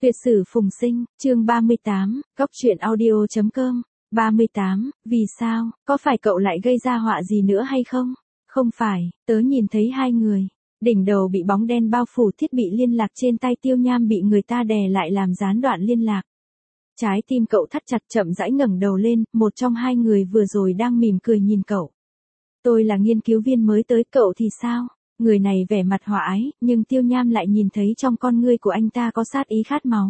Tuyệt sử phùng sinh, chương 38, góc truyện audio.com. 38, vì sao, có phải cậu lại gây ra họa gì nữa hay không? Không phải, tớ nhìn thấy hai người. Đỉnh đầu bị bóng đen bao phủ, thiết bị liên lạc trên tay Tiêu Nham bị người ta đè lại làm gián đoạn liên lạc. Trái tim cậu thắt chặt, chậm rãi ngẩng đầu lên, một trong hai người vừa rồi đang mỉm cười nhìn cậu. Tôi là nghiên cứu viên mới tới, cậu thì sao? Người này vẻ mặt hòa ái, nhưng Tiêu Nham lại nhìn thấy trong con ngươi của anh ta có sát ý khát máu.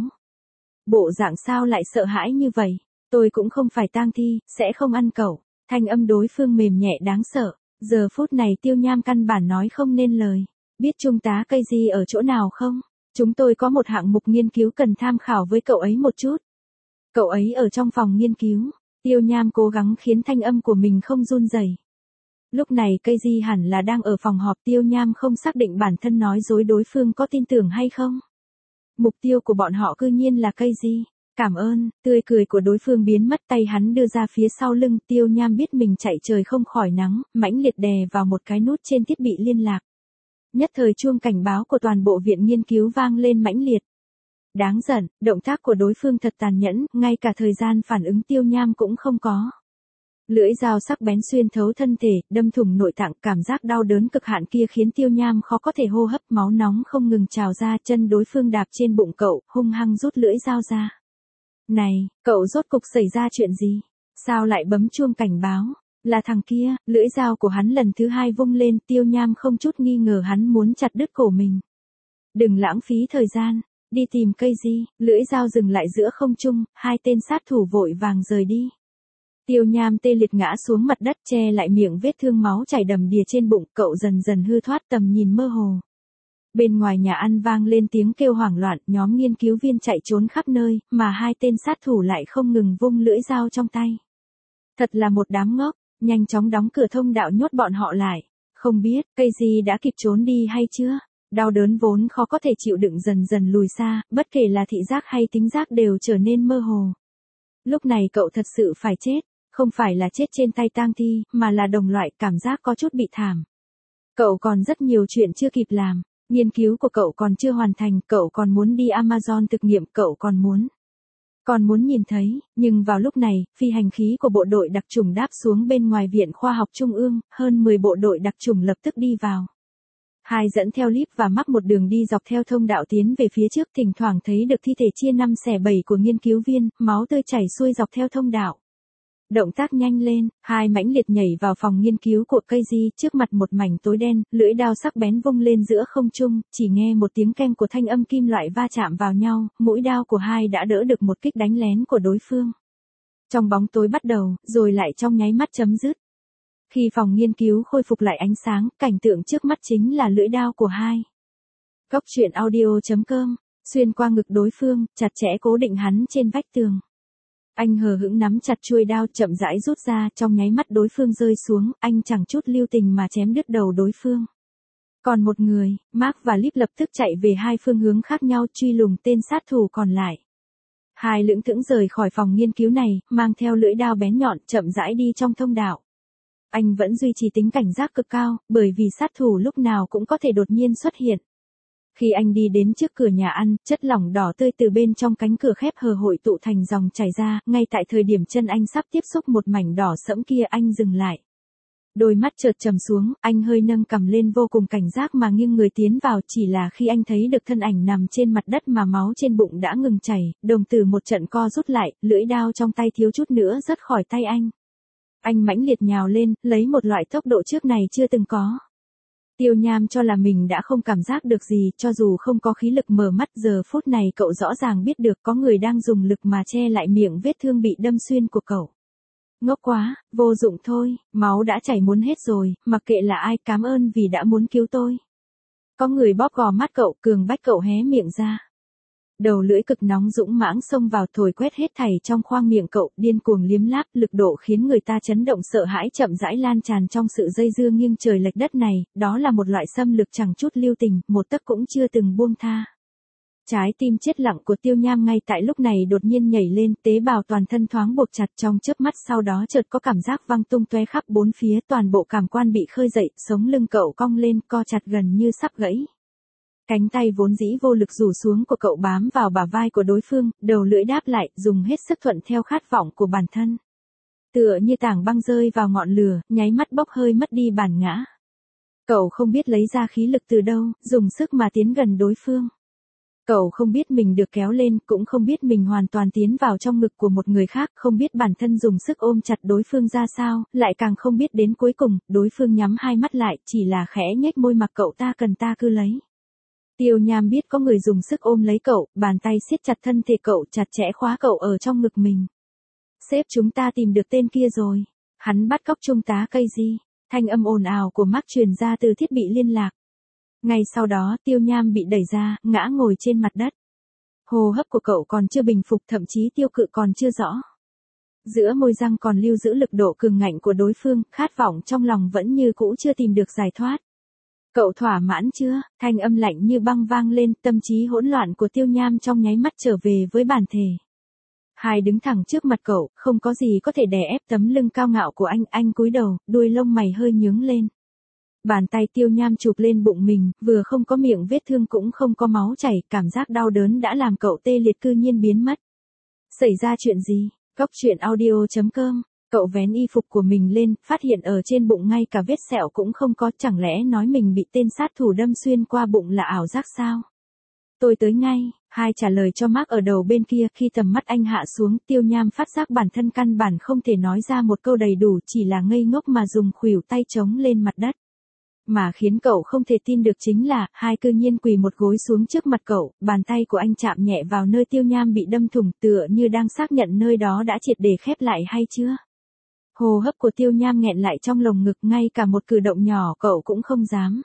Bộ dạng sao lại sợ hãi như vậy? Tôi cũng không phải tang thi, sẽ không ăn cậu. Thanh âm đối phương mềm nhẹ đáng sợ. Giờ phút này Tiêu Nham căn bản nói không nên lời. Biết trung tá cây gì ở chỗ nào không? Chúng tôi có một hạng mục nghiên cứu cần tham khảo với cậu ấy một chút. Cậu ấy ở trong phòng nghiên cứu. Tiêu Nham cố gắng khiến thanh âm của mình không run rẩy. Lúc này cây di hẳn là đang ở phòng họp. Tiêu Nham không xác định bản thân nói dối đối phương có tin tưởng hay không. Mục tiêu của bọn họ cư nhiên là cây di. Cảm ơn, tươi cười của đối phương biến mất, tay hắn đưa ra phía sau lưng. Tiêu Nham biết mình chạy trời không khỏi nắng, mãnh liệt đè vào một cái nút trên thiết bị liên lạc. Nhất thời chuông cảnh báo của toàn bộ viện nghiên cứu vang lên mãnh liệt. Đáng giận, động tác của đối phương thật tàn nhẫn, ngay cả thời gian phản ứng Tiêu Nham cũng không có. Lưỡi dao sắc bén xuyên thấu thân thể, đâm thủng nội tạng, cảm giác đau đớn cực hạn kia khiến Tiêu Nham khó có thể hô hấp, máu nóng không ngừng trào ra, chân đối phương đạp trên bụng cậu, hung hăng rút lưỡi dao ra. Này, cậu rốt cục xảy ra chuyện gì? Sao lại bấm chuông cảnh báo? Là thằng kia, lưỡi dao của hắn lần thứ hai vung lên, Tiêu Nham không chút nghi ngờ hắn muốn chặt đứt cổ mình. Đừng lãng phí thời gian, đi tìm cây di, lưỡi dao dừng lại giữa không trung, hai tên sát thủ vội vàng rời đi. Tiêu Nham tê liệt ngã xuống mặt đất, che lại miệng vết thương, máu chảy đầm đìa trên bụng, cậu dần dần hư thoát, tầm nhìn mơ hồ. Bên ngoài nhà ăn vang lên tiếng kêu hoảng loạn, nhóm nghiên cứu viên chạy trốn khắp nơi, mà hai tên sát thủ lại không ngừng vung lưỡi dao trong tay. Thật là một đám ngốc, nhanh chóng đóng cửa thông đạo nhốt bọn họ lại. Không biết, cây gì đã kịp trốn đi hay chưa? Đau đớn vốn khó có thể chịu đựng dần dần lùi xa, bất kể là thị giác hay tính giác đều trở nên mơ hồ. Lúc này cậu thật sự phải chết. Không phải là chết trên tay tang thi, mà là đồng loại, cảm giác có chút bị thảm. Cậu còn rất nhiều chuyện chưa kịp làm. Nghiên cứu của cậu còn chưa hoàn thành, cậu còn muốn đi Amazon thực nghiệm, cậu còn muốn nhìn thấy, nhưng vào lúc này, phi hành khí của bộ đội đặc chủng đáp xuống bên ngoài Viện Khoa học Trung ương, hơn 10 bộ đội đặc chủng lập tức đi vào. Hai dẫn theo líp và mắc một đường đi dọc theo thông đạo tiến về phía trước, thỉnh thoảng thấy được thi thể chia 5 xẻ 7 của nghiên cứu viên, máu tươi chảy xuôi dọc theo thông đạo. Động tác nhanh lên, hai mãnh liệt nhảy vào phòng nghiên cứu của cây di, trước mặt một mảnh tối đen, lưỡi dao sắc bén vung lên giữa không trung, chỉ nghe một tiếng keng của thanh âm kim loại va chạm vào nhau, mũi dao của hai đã đỡ được một kích đánh lén của đối phương. Trong bóng tối bắt đầu, rồi lại trong nháy mắt chấm dứt. Khi phòng nghiên cứu khôi phục lại ánh sáng, cảnh tượng trước mắt chính là lưỡi dao của hai. Góc truyện audio.com, xuyên qua ngực đối phương, chặt chẽ cố định hắn trên vách tường. Anh hờ hững nắm chặt chuôi đao, chậm rãi rút ra, trong nháy mắt đối phương rơi xuống, anh chẳng chút lưu tình mà chém đứt đầu đối phương. Còn một người, Mark và Lip lập tức chạy về hai phương hướng khác nhau truy lùng tên sát thủ còn lại. Hai lững thững rời khỏi phòng nghiên cứu này, mang theo lưỡi dao bén nhọn, chậm rãi đi trong thông đạo. Anh vẫn duy trì tính cảnh giác cực cao, bởi vì sát thủ lúc nào cũng có thể đột nhiên xuất hiện. Khi anh đi đến trước cửa nhà ăn, chất lỏng đỏ tươi từ bên trong cánh cửa khép hờ hội tụ thành dòng chảy ra, ngay tại thời điểm chân anh sắp tiếp xúc một mảnh đỏ sẫm kia, anh dừng lại. Đôi mắt chợt trầm xuống, anh hơi nâng cằm lên vô cùng cảnh giác mà nghiêng người tiến vào, chỉ là khi anh thấy được thân ảnh nằm trên mặt đất mà máu trên bụng đã ngừng chảy, đồng tử một trận co rút lại, lưỡi dao trong tay thiếu chút nữa rớt khỏi tay anh. Anh mãnh liệt nhào lên, lấy một loại tốc độ trước này chưa từng có. Tiêu Nham cho là mình đã không cảm giác được gì, cho dù không có khí lực mở mắt, giờ phút này cậu rõ ràng biết được có người đang dùng lực mà che lại miệng vết thương bị đâm xuyên của cậu. Ngốc quá, vô dụng thôi, máu đã chảy muốn hết rồi, mặc kệ là ai, cảm ơn vì đã muốn cứu tôi. Có người bóp gò mắt cậu, cường bách cậu hé miệng ra. Đầu lưỡi cực nóng dũng mãng xông vào, thổi quét hết thảy trong khoang miệng cậu, điên cuồng liếm láp, lực độ khiến người ta chấn động sợ hãi chậm rãi lan tràn trong sự dây dưa nghiêng trời lệch đất này, đó là một loại xâm lược chẳng chút lưu tình, một tấc cũng chưa từng buông tha. Trái tim chết lặng của Tiêu Nham ngay tại lúc này đột nhiên nhảy lên, tế bào toàn thân thoáng buộc chặt, trong chớp mắt sau đó chợt có cảm giác văng tung tóe khắp bốn phía, toàn bộ cảm quan bị khơi dậy, sống lưng cậu cong lên, co chặt gần như sắp gãy. Cánh tay vốn dĩ vô lực rủ xuống của cậu bám vào bả vai của đối phương, đầu lưỡi đáp lại, dùng hết sức thuận theo khát vọng của bản thân. Tựa như tảng băng rơi vào ngọn lửa, nháy mắt bốc hơi mất đi bản ngã. Cậu không biết lấy ra khí lực từ đâu, dùng sức mà tiến gần đối phương. Cậu không biết mình được kéo lên, cũng không biết mình hoàn toàn tiến vào trong ngực của một người khác, không biết bản thân dùng sức ôm chặt đối phương ra sao, lại càng không biết đến cuối cùng, đối phương nhắm hai mắt lại, chỉ là khẽ nhếch môi mặc cậu ta cần ta cứ lấy. Tiêu Nham biết có người dùng sức ôm lấy cậu, bàn tay siết chặt thân thể cậu, chặt chẽ khóa cậu ở trong ngực mình. Sếp, chúng ta tìm được tên kia rồi. Hắn bắt cóc trung tá Casey. Thanh âm ồn ào của Mark truyền ra từ thiết bị liên lạc. Ngay sau đó, Tiêu Nham bị đẩy ra, ngã ngồi trên mặt đất. Hô hấp của cậu còn chưa bình phục, thậm chí tiêu cự còn chưa rõ. Giữa môi răng còn lưu giữ lực độ cường ngạnh của đối phương, khát vọng trong lòng vẫn như cũ chưa tìm được giải thoát. Cậu thỏa mãn chưa? Thanh âm lạnh như băng vang lên, tâm trí hỗn loạn của Tiêu Nham trong nháy mắt trở về với bản thể. Hai đứng thẳng trước mặt cậu, không có gì có thể đè ép tấm lưng cao ngạo của anh cúi đầu, đuôi lông mày hơi nhướng lên. Bàn tay Tiêu Nham chụp lên bụng mình, vừa không có miệng vết thương cũng không có máu chảy, cảm giác đau đớn đã làm cậu tê liệt cư nhiên biến mất. Xảy ra chuyện gì? Góc truyện audio.com. Cậu vén y phục của mình lên, phát hiện ở trên bụng ngay cả vết sẹo cũng không có, chẳng lẽ nói mình bị tên sát thủ đâm xuyên qua bụng là ảo giác sao? Tôi tới ngay, Hai trả lời cho Mark ở đầu bên kia. Khi tầm mắt anh hạ xuống, Tiêu Nham phát giác bản thân căn bản không thể nói ra một câu đầy đủ, chỉ là ngây ngốc mà dùng khuỷu tay chống lên mặt đất. Mà khiến cậu không thể tin được chính là, Hai cư nhiên quỳ một gối xuống trước mặt cậu, bàn tay của anh chạm nhẹ vào nơi Tiêu Nham bị đâm thủng, tựa như đang xác nhận nơi đó đã triệt để khép lại hay chưa. Hô hấp của Tiêu Nham nghẹn lại trong lồng ngực, ngay cả một cử động nhỏ cậu cũng không dám.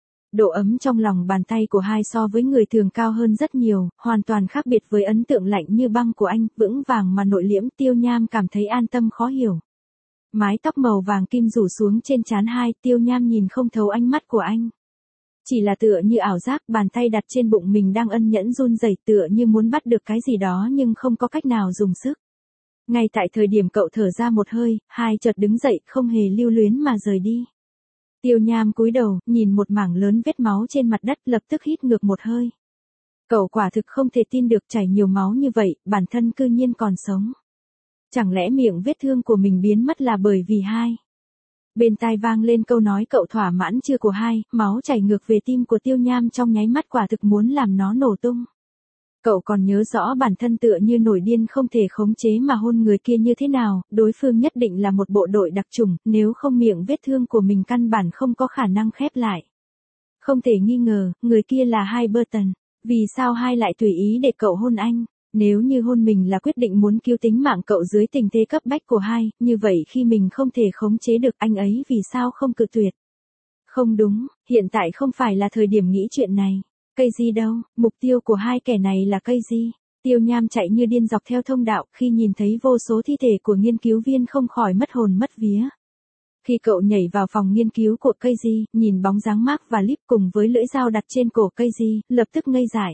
Độ ấm trong lòng bàn tay của Hai so với người thường cao hơn rất nhiều, hoàn toàn khác biệt với ấn tượng lạnh như băng của anh, vững vàng mà nội liễm. Tiêu Nham cảm thấy an tâm khó hiểu. Mái tóc màu vàng kim rủ xuống trên trán Hai, Tiêu Nham nhìn không thấu ánh mắt của anh. Chỉ là tựa như ảo giác, bàn tay đặt trên bụng mình đang ân nhẫn run rẩy, tựa như muốn bắt được cái gì đó nhưng không có cách nào dùng sức. Ngay tại thời điểm cậu thở ra một hơi, Hai chợt đứng dậy, không hề lưu luyến mà rời đi. Tiêu Nham cúi đầu, nhìn một mảng lớn vết máu trên mặt đất, lập tức hít ngược một hơi. Cậu quả thực không thể tin được, chảy nhiều máu như vậy, bản thân cư nhiên còn sống. Chẳng lẽ miệng vết thương của mình biến mất là bởi vì Hai? Bên tai vang lên câu nói cậu thỏa mãn chưa của Hai, máu chảy ngược về tim của Tiêu Nham trong nháy mắt, quả thực muốn làm nó nổ tung. Cậu còn nhớ rõ bản thân tựa như nổi điên không thể khống chế mà hôn người kia như thế nào, đối phương nhất định là một bộ đội đặc chủng, nếu không miệng vết thương của mình căn bản không có khả năng khép lại. Không thể nghi ngờ, người kia là Hai Burton. Vì sao Hai lại tùy ý để cậu hôn anh? Nếu như hôn mình là quyết định muốn cứu tính mạng cậu dưới tình thế cấp bách của Hai, như vậy khi mình không thể khống chế được anh ấy vì sao không cự tuyệt? Không đúng, hiện tại không phải là thời điểm nghĩ chuyện này. Casey đâu? Mục tiêu của hai kẻ này là Casey. Tiêu Nham chạy như điên dọc theo thông đạo, khi nhìn thấy vô số thi thể của nghiên cứu viên không khỏi mất hồn mất vía. Khi cậu nhảy vào phòng nghiên cứu của Casey, nhìn bóng dáng Mark và Lip cùng với lưỡi dao đặt trên cổ Casey, lập tức ngây dại.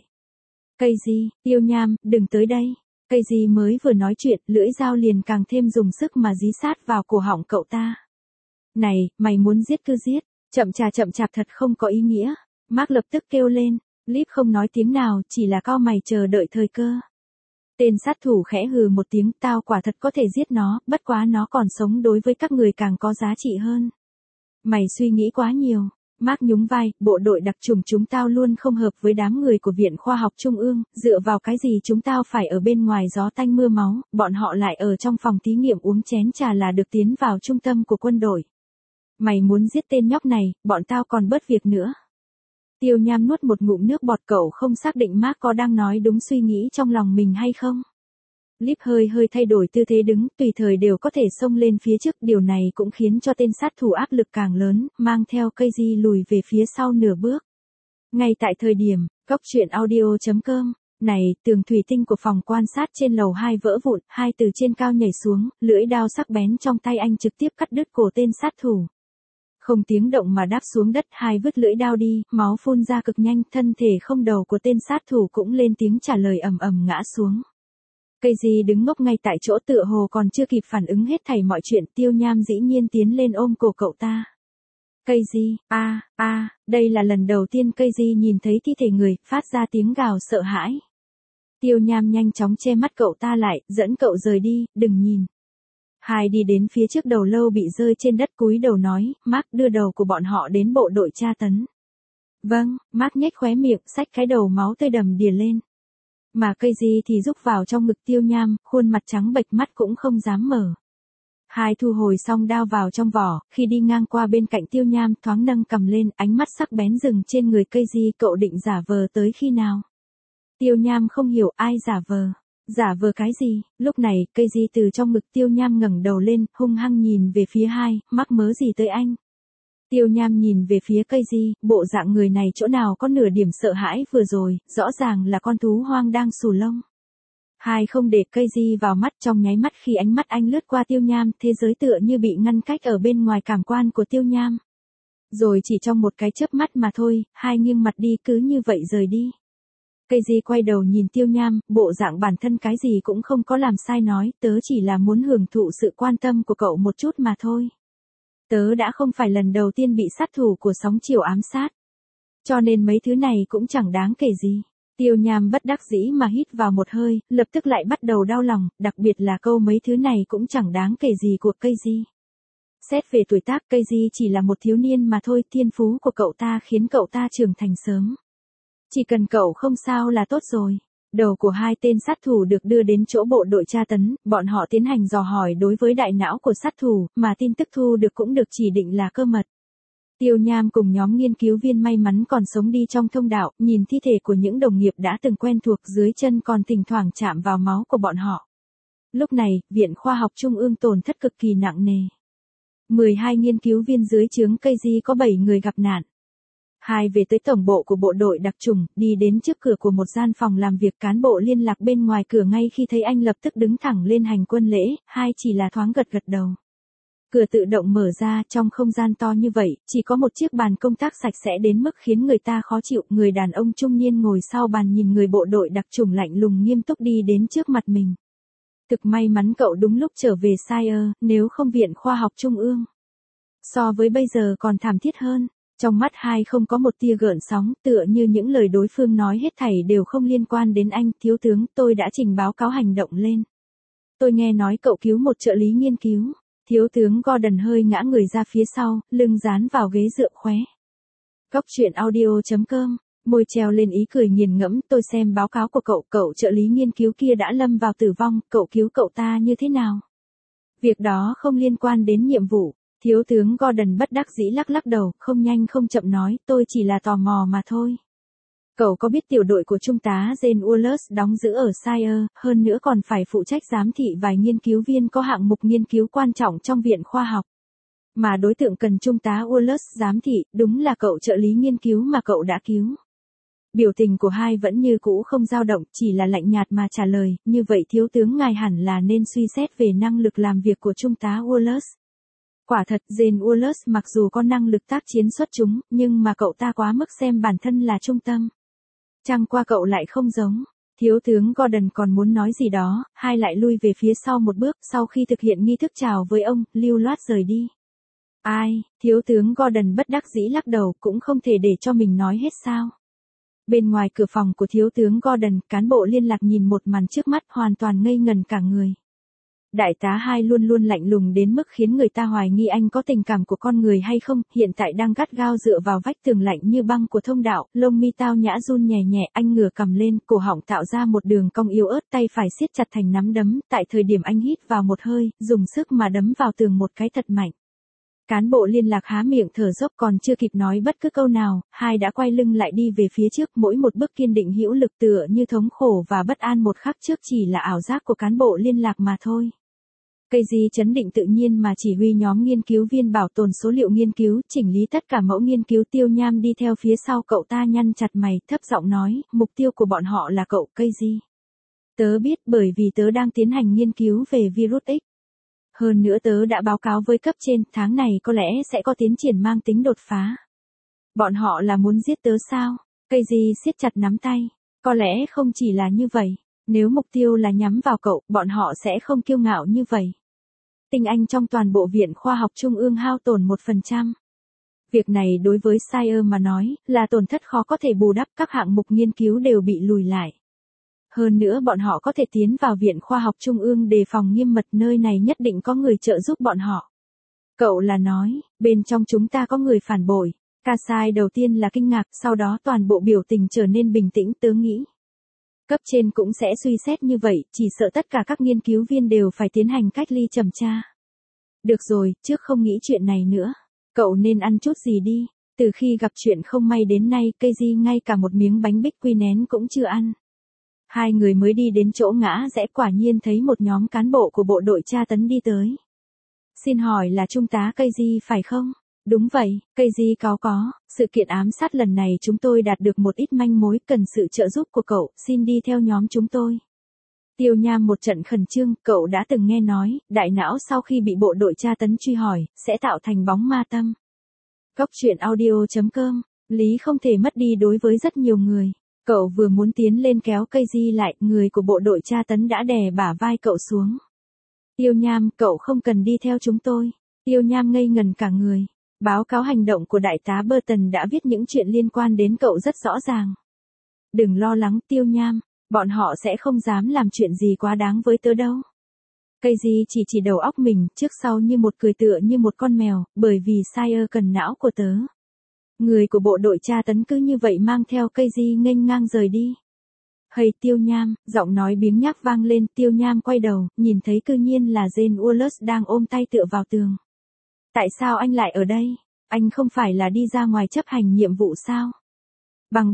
Casey, Tiêu Nham, đừng tới đây. Casey mới vừa nói chuyện, lưỡi dao liền càng thêm dùng sức mà dí sát vào cổ họng cậu ta. Này, mày muốn giết cứ giết, chậm chạp thật không có ý nghĩa. Mark lập tức kêu lên. Lip không nói tiếng nào, chỉ là cau mày chờ đợi thời cơ. Tên sát thủ khẽ hừ một tiếng, tao quả thật có thể giết nó, bất quá nó còn sống đối với các người càng có giá trị hơn. Mày suy nghĩ quá nhiều. Mark nhún vai, bộ đội đặc chủng chúng tao luôn không hợp với đám người của Viện Khoa học Trung ương, dựa vào cái gì chúng tao phải ở bên ngoài gió tanh mưa máu, bọn họ lại ở trong phòng thí nghiệm uống chén trà là được tiến vào trung tâm của quân đội. Mày muốn giết tên nhóc này, bọn tao còn bớt việc nữa. Tiêu Nham nuốt một ngụm nước bọt, cậu không xác định Mark có đang nói đúng suy nghĩ trong lòng mình hay không. Lip hơi thay đổi tư thế đứng, tùy thời đều có thể xông lên phía trước, điều này cũng khiến cho tên sát thủ áp lực càng lớn, mang theo Casey lùi về phía sau nửa bước. Ngay tại thời điểm, góc truyện audio.com, này, tường thủy tinh của phòng quan sát trên lầu 2 vỡ vụn, Hai từ trên cao nhảy xuống, lưỡi dao sắc bén trong tay anh trực tiếp cắt đứt cổ tên sát thủ. Không tiếng động mà đáp xuống đất, Hai vứt lưỡi dao đi, máu phun ra cực nhanh, thân thể không đầu của tên sát thủ cũng lên tiếng trả lời ầm ầm ngã xuống. Casey đứng ngốc ngay tại chỗ, tựa hồ còn chưa kịp phản ứng hết thảy mọi chuyện. Tiêu Nham dĩ nhiên tiến lên ôm cổ cậu ta. Cây gì, đây là lần đầu tiên cây gì nhìn thấy thi thể người, phát ra tiếng gào sợ hãi. Tiêu Nham nhanh chóng che mắt cậu ta lại, dẫn cậu rời đi, đừng nhìn. Hai đi đến phía trước đầu lâu bị rơi trên đất cúi đầu nói, Mark đưa đầu của bọn họ đến bộ đội tra tấn. Vâng, Mark nhếch khóe miệng, xách cái đầu máu tươi đầm đìa lên. Mà cây gì thì rúc vào trong ngực Tiêu Nham, khuôn mặt trắng bệch mắt cũng không dám mở. Hai thu hồi xong đao vào trong vỏ, khi đi ngang qua bên cạnh Tiêu Nham thoáng nâng cầm lên, ánh mắt sắc bén dừng trên người cây gì, cậu định giả vờ tới khi nào? Tiêu Nham không hiểu ai giả vờ. Giả vờ cái gì? Lúc này, cây gì từ trong ngực Tiêu Nham ngẩng đầu lên, hung hăng nhìn về phía hai, mắc mớ gì tới anh? Tiêu Nham nhìn về phía cây gì, bộ dạng người này chỗ nào có nửa điểm sợ hãi vừa rồi, rõ ràng là con thú hoang đang xù lông. Hai không để cây gì vào mắt, trong nháy mắt khi ánh mắt anh lướt qua Tiêu Nham, thế giới tựa như bị ngăn cách ở bên ngoài cảm quan của Tiêu Nham. Rồi chỉ trong một cái chớp mắt mà thôi, hai nghiêng mặt đi cứ như vậy rời đi. Cây gì quay đầu nhìn Tiêu Nham, bộ dạng bản thân cái gì cũng không có làm sai nói, tớ chỉ là muốn hưởng thụ sự quan tâm của cậu một chút mà thôi. Tớ đã không phải lần đầu tiên bị sát thủ của sóng chiều ám sát. Cho nên mấy thứ này cũng chẳng đáng kể gì. Tiêu Nham bất đắc dĩ mà hít vào một hơi, lập tức lại bắt đầu đau lòng, đặc biệt là câu mấy thứ này cũng chẳng đáng kể gì của cây gì. Xét về tuổi tác, cây gì chỉ là một thiếu niên mà thôi, thiên phú của cậu ta khiến cậu ta trưởng thành sớm. Chỉ cần cậu không sao là tốt rồi. Đầu của hai tên sát thủ được đưa đến chỗ bộ đội tra tấn, bọn họ tiến hành dò hỏi đối với đại não của sát thủ, mà tin tức thu được cũng được chỉ định là cơ mật. Tiêu Nham cùng nhóm nghiên cứu viên may mắn còn sống đi trong thông đạo, nhìn thi thể của những đồng nghiệp đã từng quen thuộc dưới chân còn thỉnh thoảng chạm vào máu của bọn họ. Lúc này, Viện Khoa học Trung ương tổn thất cực kỳ nặng nề. 12 nghiên cứu viên dưới trướng cây di có 7 người gặp nạn. Hai về tới tổng bộ của bộ đội đặc chủng, đi đến trước cửa của một gian phòng làm việc, cán bộ liên lạc bên ngoài cửa ngay khi thấy anh lập tức đứng thẳng lên hành quân lễ, hai chỉ là thoáng gật gật đầu. Cửa tự động mở ra, trong không gian to như vậy, chỉ có một chiếc bàn công tác sạch sẽ đến mức khiến người ta khó chịu, người đàn ông trung niên ngồi sau bàn nhìn người bộ đội đặc chủng lạnh lùng nghiêm túc đi đến trước mặt mình. Thực may mắn cậu đúng lúc trở về Sire, nếu không Viện Khoa học Trung ương. So với bây giờ còn thảm thiết hơn. Trong mắt hai không có một tia gợn sóng, tựa như những lời đối phương nói hết thảy đều không liên quan đến anh, thiếu tướng, tôi đã trình báo cáo hành động lên. Tôi nghe nói cậu cứu một trợ lý nghiên cứu. Thiếu tướng Gordon hơi ngã người ra phía sau, lưng dán vào ghế dựa khóe. Góc truyện audio.com, môi treo lên ý cười nghiền ngẫm, tôi xem báo cáo của cậu trợ lý nghiên cứu kia đã lâm vào tử vong, cậu cứu cậu ta như thế nào? Việc đó không liên quan đến nhiệm vụ. Thiếu tướng Gordon bất đắc dĩ lắc lắc đầu, không nhanh không chậm nói, tôi chỉ là tò mò mà thôi. Cậu có biết tiểu đội của trung tá Jane Wallace đóng giữ ở Sire, hơn nữa còn phải phụ trách giám thị vài nghiên cứu viên có hạng mục nghiên cứu quan trọng trong viện khoa học. Mà đối tượng cần trung tá Wallace giám thị, đúng là cậu trợ lý nghiên cứu mà cậu đã cứu. Biểu tình của hai vẫn như cũ không dao động, chỉ là lạnh nhạt mà trả lời, như vậy thiếu tướng ngài hẳn là nên suy xét về năng lực làm việc của trung tá Wallace. Quả thật, Jane Wallace mặc dù có năng lực tác chiến xuất chúng, nhưng mà cậu ta quá mức xem bản thân là trung tâm. Chẳng qua cậu lại không giống. Thiếu tướng Gordon còn muốn nói gì đó, hai lại lui về phía sau một bước, sau khi thực hiện nghi thức chào với ông, lưu loát rời đi. Ai, thiếu tướng Gordon bất đắc dĩ lắc đầu, cũng không thể để cho mình nói hết sao. Bên ngoài cửa phòng của thiếu tướng Gordon, cán bộ liên lạc nhìn một màn trước mắt hoàn toàn ngây ngần cả người. Đại tá hai luôn luôn lạnh lùng đến mức khiến người ta hoài nghi anh có tình cảm của con người hay không, hiện tại đang gắt gao dựa vào vách tường lạnh như băng của thông đạo, lông mi tao nhã run nhẹ nhẹ, anh ngửa cầm lên, cổ họng tạo ra một đường cong yếu ớt, tay phải siết chặt thành nắm đấm, tại thời điểm anh hít vào một hơi, dùng sức mà đấm vào tường một cái thật mạnh. Cán bộ liên lạc há miệng thở dốc, còn chưa kịp nói bất cứ câu nào, hai đã quay lưng lại đi về phía trước, mỗi một bước kiên định hữu lực tựa như thống khổ và bất an một khắc trước chỉ là ảo giác của cán bộ liên lạc mà thôi. Cây gì chấn định tự nhiên mà chỉ huy nhóm nghiên cứu viên bảo tồn số liệu nghiên cứu, chỉnh lý tất cả mẫu nghiên cứu. Tiêu Nham đi theo phía sau cậu ta nhăn chặt mày, thấp giọng nói, mục tiêu của bọn họ là cậu, cây gì? Tớ biết, bởi vì tớ đang tiến hành nghiên cứu về virus X. Hơn nữa tớ đã báo cáo với cấp trên, tháng này có lẽ sẽ có tiến triển mang tính đột phá. Bọn họ là muốn giết tớ sao? Cây gì siết chặt nắm tay. Có lẽ không chỉ là như vậy. Nếu mục tiêu là nhắm vào cậu, bọn họ sẽ không kiêu ngạo như vậy. Tinh anh trong toàn bộ Viện Khoa học Trung ương hao tổn 1%. Việc này đối với Sire mà nói, là tổn thất khó có thể bù đắp, các hạng mục nghiên cứu đều bị lùi lại. Hơn nữa bọn họ có thể tiến vào Viện Khoa học Trung ương đề phòng nghiêm mật, nơi này nhất định có người trợ giúp bọn họ. Cậu là nói, bên trong chúng ta có người phản bội. Kasai đầu tiên là kinh ngạc, sau đó toàn bộ biểu tình trở nên bình tĩnh. Tớ nghĩ cấp trên cũng sẽ suy xét như vậy, chỉ sợ tất cả các nghiên cứu viên đều phải tiến hành cách ly trầm tra. Được rồi, trước không nghĩ chuyện này nữa. Cậu nên ăn chút gì đi. Từ khi gặp chuyện không may đến nay, Keiji ngay cả một miếng bánh bích quy nén cũng chưa ăn. Hai người mới đi đến chỗ ngã rẽ, quả nhiên thấy một nhóm cán bộ của bộ đội tra tấn đi tới. Xin hỏi là Trung tá Keiji phải không? Đúng vậy, Keiji có. Sự kiện ám sát lần này chúng tôi đạt được một ít manh mối, cần sự trợ giúp của cậu, xin đi theo nhóm chúng tôi. Tiêu Nham một trận khẩn trương, cậu đã từng nghe nói, đại não sau khi bị bộ đội tra tấn truy hỏi, sẽ tạo thành bóng ma tâm. Góc truyện audio.com, lý không thể mất đi đối với rất nhiều người. Cậu vừa muốn tiến lên kéo Keiji lại, người của bộ đội tra tấn đã đè bả vai cậu xuống. Tiêu Nham, cậu không cần đi theo chúng tôi. Tiêu Nham ngây ngần cả người. Báo cáo hành động của đại tá Burton đã viết những chuyện liên quan đến cậu rất rõ ràng. Đừng lo lắng Tiêu Nham, bọn họ sẽ không dám làm chuyện gì quá đáng với tớ đâu. Keiji chỉ đầu óc mình, trước sau như một cười tựa như một con mèo, bởi vì Sire cần não của tớ. Người của bộ đội tra tấn cứ như vậy mang theo Keiji nghênh ngang rời đi. Hây Tiêu Nham, giọng nói biếng nhác vang lên. Tiêu Nham quay đầu, nhìn thấy cư nhiên là Jane Wallace đang ôm tay tựa vào tường. Tại sao anh lại ở đây? Anh không phải là đi ra ngoài chấp hành nhiệm vụ sao? Bằng.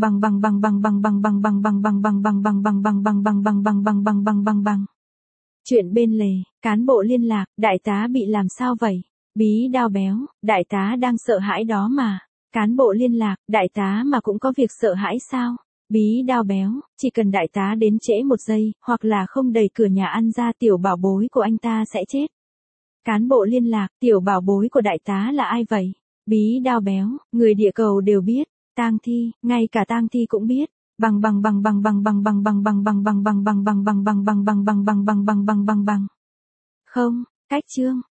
Chuyện bên lề, cán bộ liên lạc, đại tá bị làm sao vậy? Bí đao béo, đại tá đang sợ hãi đó mà. Cán bộ liên lạc, đại tá mà cũng có việc sợ hãi sao? Bí đao béo, chỉ cần đại tá đến trễ một giây, hoặc là không đẩy cửa nhà ăn ra, tiểu bảo bối của anh ta sẽ chết. Cán bộ liên lạc, tiểu bảo bối của đại tá là ai vậy? Bí đao béo, người địa cầu đều biết. Tang Thi, ngay cả Tang Thi cũng biết. Không, cách chương.